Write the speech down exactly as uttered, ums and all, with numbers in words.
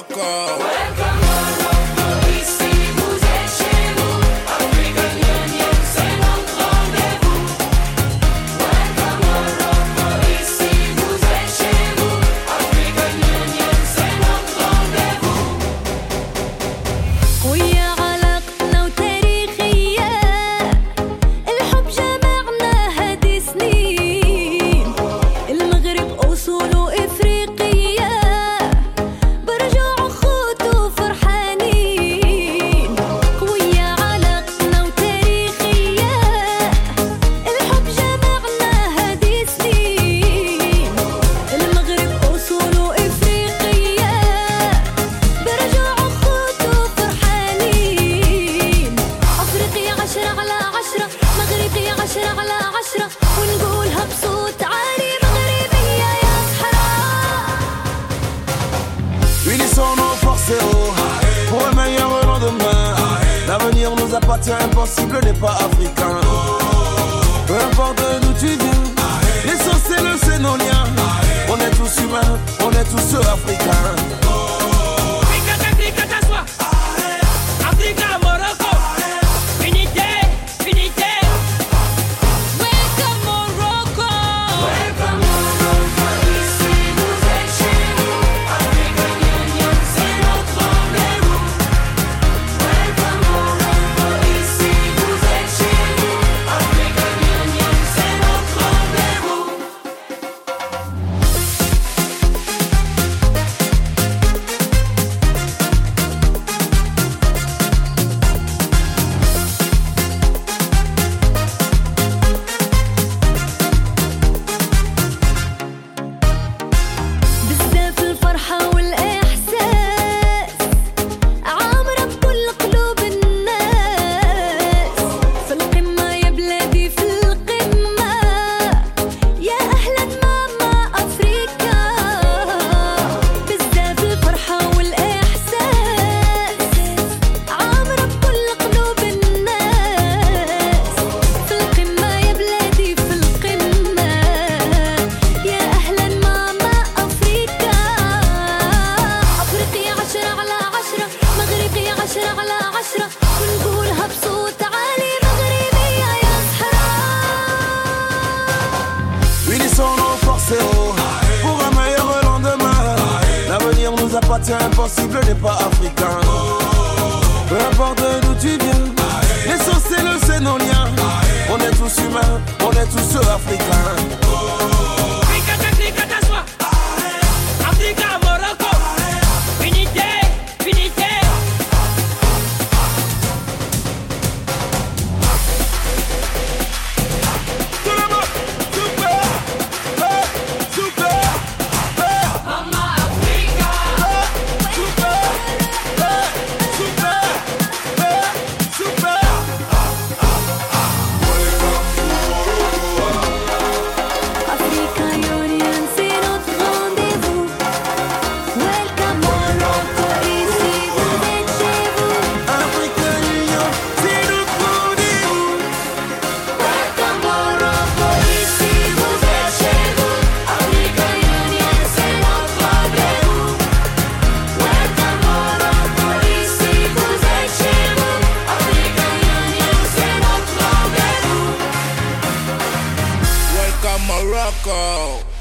Morocco. Welcome Morocco, ici vous êtes chez vous. African Union, c'est notre rendez-vous. Welcome Morocco, ici vous êtes chez vous. African Union, c'est notre rendez-vous. ويا علاقتنا وتاريخية الحب جمعنا هادي سنين المغرب أصوله إفريقية برجوع خوت وفرحانين ويا علاقتنا وتاريخية الحب جمعنا هادي سنين المغرب أصوله إفريقية برجوع خوت وفرحانين أفريقيا عشرة على عشرة مغربية عشرة على عشرة ونقولها بصوت عالي مغربية يا صحراء. Unissons nos forces et oh, pour un meilleur lendemain. L'avenir nous appartient, impossible n'est pas africain. Peu importe d'où tu viens, l'essentiel c'est nos liens. On est tous humains, on est tous africains. Africa, Morocco, unité, unité. Welcome Morocco. Welcome Morocco, ici vous êtes chez vous. African Union, c'est notre rendez-vous. Welcome Morocco, ici vous êtes chez vous. African Union, c'est notre rendez-vous. بزاف الفرحة والإحساس عامرة بكل قلوب الناس في القمة يا بلادي في القمة يا أهلا ماما أفريكا بزاف الفرحة والإحساس عامرة بكل قلوب الناس في القمة يا بلادي في القمة يا أهلا ماما أفريكا أفريقيا عشرة على عشرة مغربية عشرة على عشرة ونقولها بصوت عالي مغربية يا صحراء. Unissons nos forces et oh, pour un meilleur lendemain. L'avenir nous appartient, impossible n'est pas africain. Peu importe d'où tu viens, l'essentiel c'est nos liens. On est tous humains, on est tous africains. Africa, Morocco, unité, unité. Tout le monde, super, hey, super, hey, Mama Africa. super, hey, super, hey, super. Africa Union, c'est notre rendez-vous. Welcome Morocco, ici vous êtes chez vous. African Union, c'est notre rendez-vous. Welcome Morocco, ici vous êtes chez vous. African Union, c'est notre rendez-vous. Welcome Morocco, ici vous êtes chez vous. African Union, c'est notre rendez-vous. Welcome Morocco.